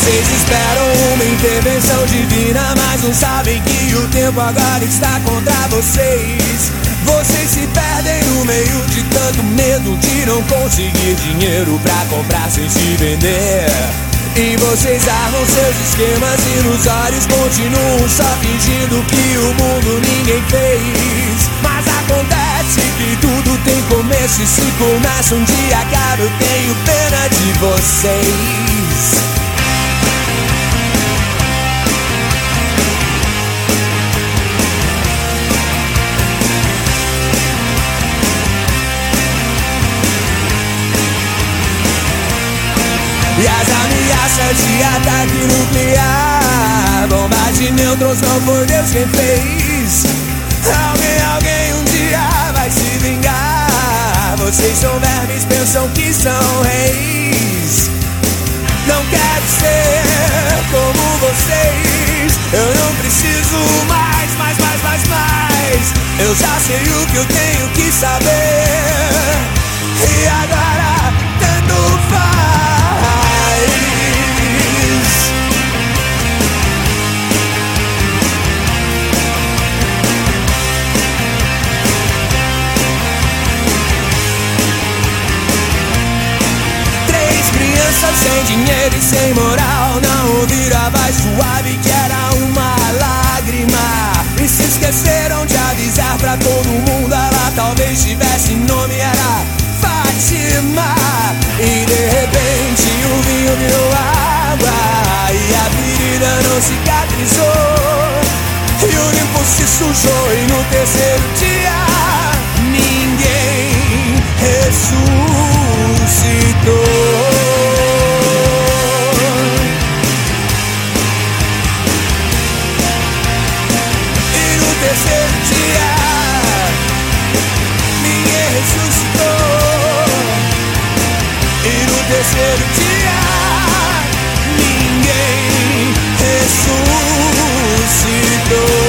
Vocês esperam uma intervenção divina, mas não sabem que o tempo agora está contra vocês. Vocês se perdem no meio de tanto medo de não conseguir dinheiro pra comprar sem se vender. E vocês armam seus esquemas ilusórios, continuam só fingindo que o mundo ninguém fez. Mas acontece que tudo tem começo, e se começa um dia acaba. Eu tenho pena de vocês. E as ameaças de ataque nuclear, bombas de nêutrons, não foi Deus quem fez. Alguém um dia vai se vingar. Vocês são vermes, pensam que são reis. Não quero ser como vocês. Eu não preciso mais. Eu já sei o que eu tenho que saber. E agora tanto faz. Sem dinheiro e sem moral, não ouviram a voz suave que era uma lágrima. E se esqueceram de avisar pra todo mundo, ela talvez tivesse nome, era Fátima. E de repente o vinho virou água e a ferida não cicatrizou. E o limpo se sujou e no terceiro dia ninguém ressuscitou. Terceiro dia, ninguém ressuscitou. E no terceiro dia, ninguém ressuscitou.